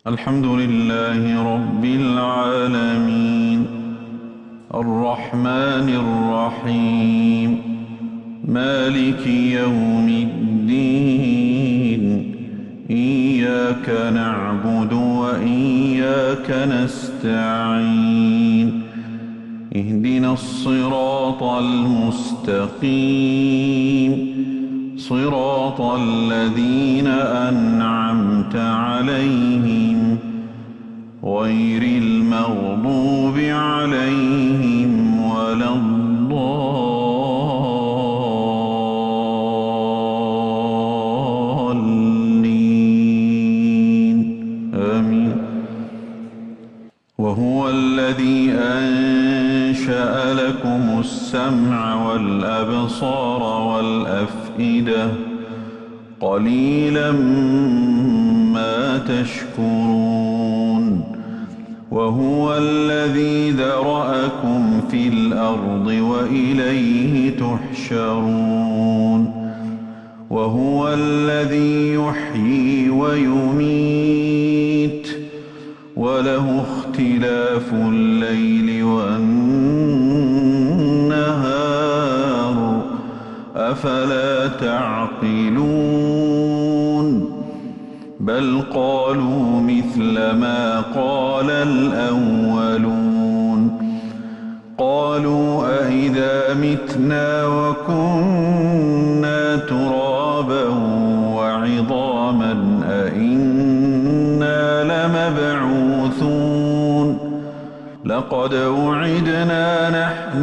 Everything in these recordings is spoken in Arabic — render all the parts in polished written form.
الحمد لله رب العالمين الرحمن الرحيم مالك يوم الدين إياك نعبد وإياك نستعين اهدنا الصراط المستقيم صراط الذين أنعمت عليهم غير المغضوب عليهم ولا الضالين آمين. وهو الذي أنشأ لكم السمع والأبصار والأفئدة قليلا ما تشكرون. وهو الذي ذرأكم في الأرض وإليه تحشرون. وهو الذي يحيي ويميت وله اختلاف الليل والنهار أفلا تعقلون. بل قالوا مثل ما قال الأولون قالوا أإذا متنا وكنا ترابا وعظاما أإنا لمبعوثون لقد وعدنا نحن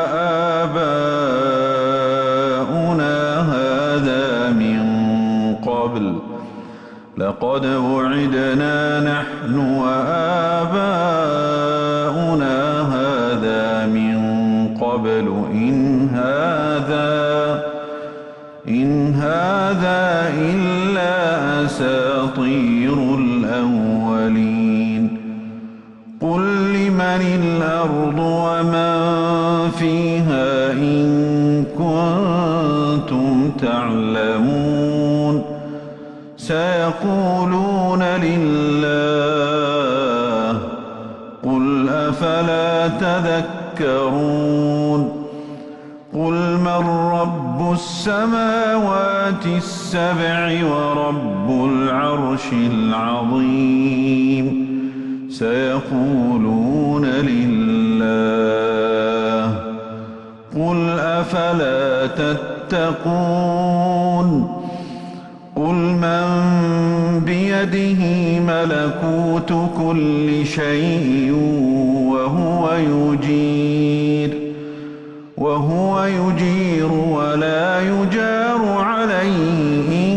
وآباؤنا هذا من قبل لقد وعدنا نحن وآباؤنا هذا من قبل إن هذا إلا أساطير الأولين. قل لمن الأرض ومن فيها إن كنتم تعلمون سيقولون لله قل أفلا تذكرون. قل من رب السماوات السبع ورب العرش العظيم سيقولون لله قل أفلا تتقون. قل من بيده ملكوت كل شيء وهو يجير ولا يجار عليه إن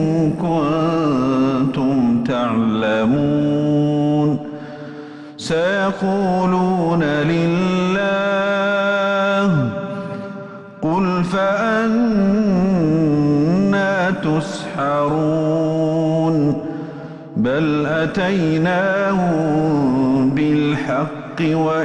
كنتم تعلمون سيقولون لله قل فأنى تسحرون. بل أتيناهم بالحق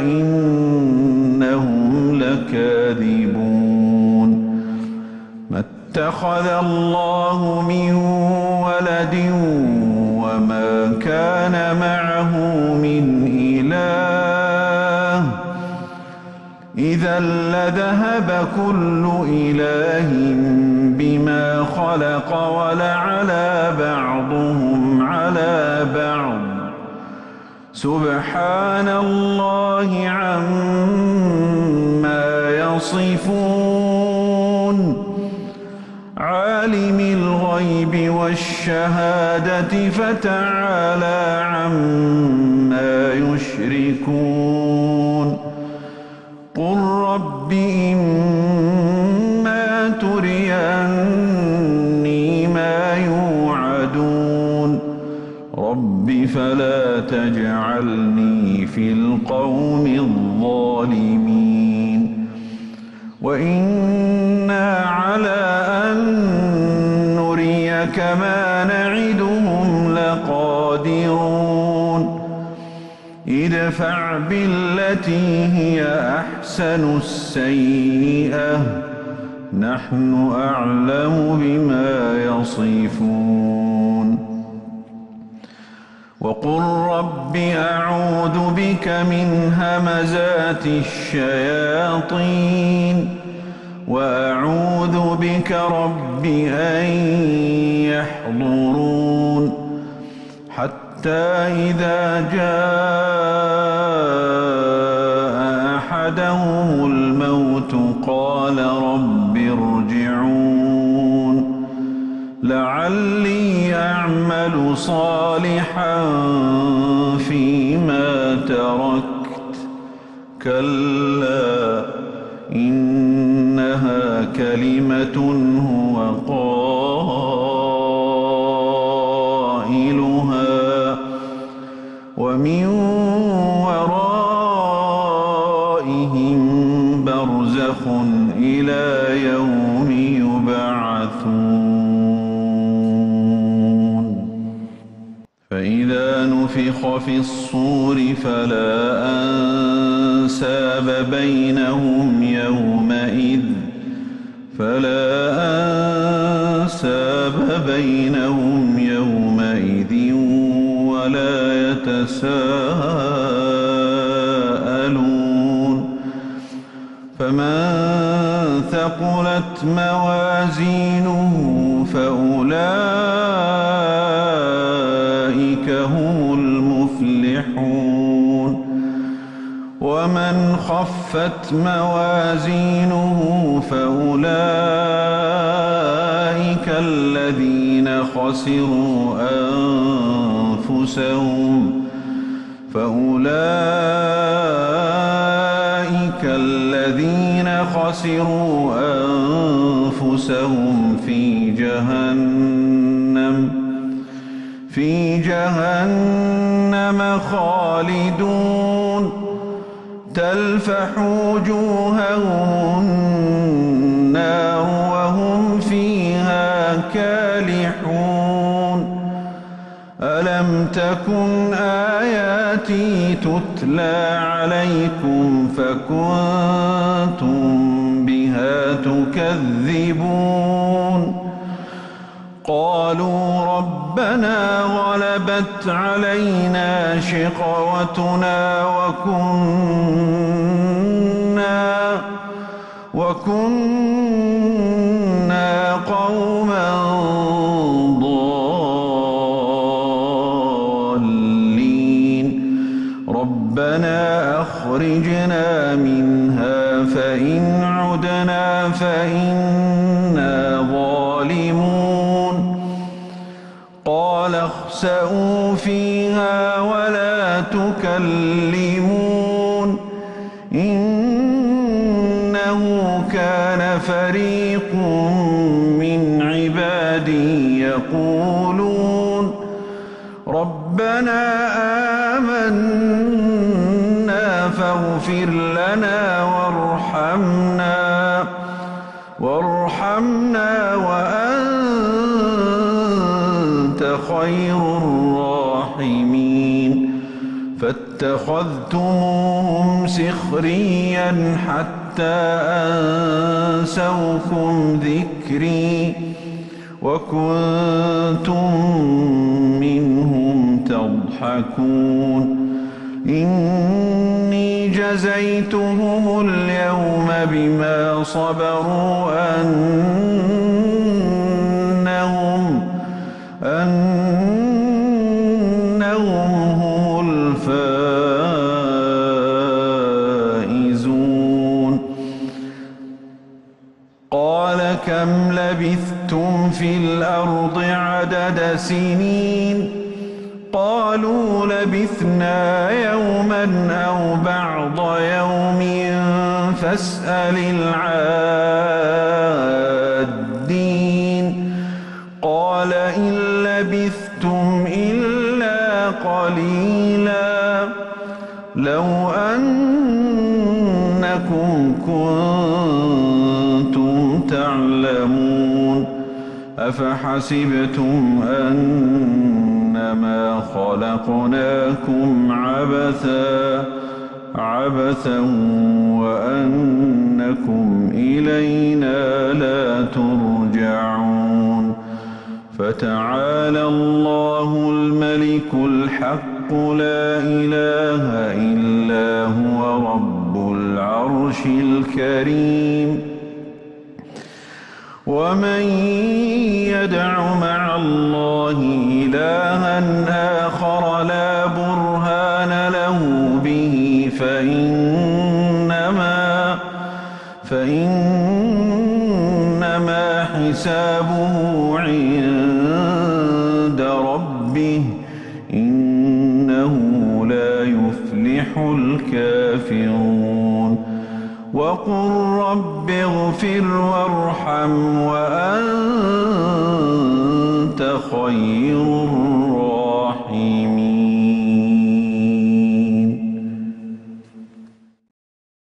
وإنهم لكاذبون. ما اتخذ الله من ولد وما كان معه من إله إذا لذهب كل إله بما خلق ولعلى بعضهم على بعض سبحان الله عما يصفون. عالم الغيب والشهادة فتعالى عما يشركون. قل رب إما تريني ما يوعدون رب فلا تجعلني في القوم الظالمين. وإنا على أن نريك ما نعدهم لقادرون. ادفع بالتي هي أحسن السيئة نحن أعلم بما يصفون. وقل رب أعوذ بك من همزات الشياطين وأعوذ بك رب أن يحضرون حتى إذا جاء أحدهم الموت قال رب ارجعون لعلي أعمل صالحا فيما تركت كلا إنها كلمة هو قائلها ومن ورائهم برزخ إلى يوم يبعثون فإذا نفخ في الصور فلا أنساب بينهم يومئذ ولا يتساءلون فمن ثقلت موازينه فأولئك هم المفلحون ومن خفت موازينه فأولئك الذين خسروا أنفسهم في جهنم خالدون تلفح وجوههم النار وهم فيها كالحون ألم تكن آياتي تتلى عليكم فكنتم بها تكذبون قالوا ربنا غلبت علينا شقوتنا وكنا قوما ضالين ربنا أخرجنا منها فإن عدنا فإنا ظالمون قال اخسئوا فيها ولا تكلمون إنه كان فريق من عبادي يقولون ربنا آمنا فاغفر لنا وارحمنا وأنت خير الراحمين فاتخذتموهم سخريا حتى أنسوكم ذكري وكنتم منهم تضحكون إني جزيتهم اليوم بما صبروا أنهم هم الفائزون قال كم لبثتم في الأرض عدد سنين قالوا لبثنا يوما أو بعض يوم فاسأل العادين قال إن لبثتم إلا قليلا لو أنكم كنتم تعلمون أفحسبتم أنما خلقناكم عبثا وأنكم إلينا لا ترجعون فتعالى الله الملك الحق لا إله إلا هو رب العرش الكريم ومن يدع مع الله إلها آخر لا برهان له به فإنما حسابه عند ربه إنه لا يفلح الكافرون وقل رب اغفر وارحم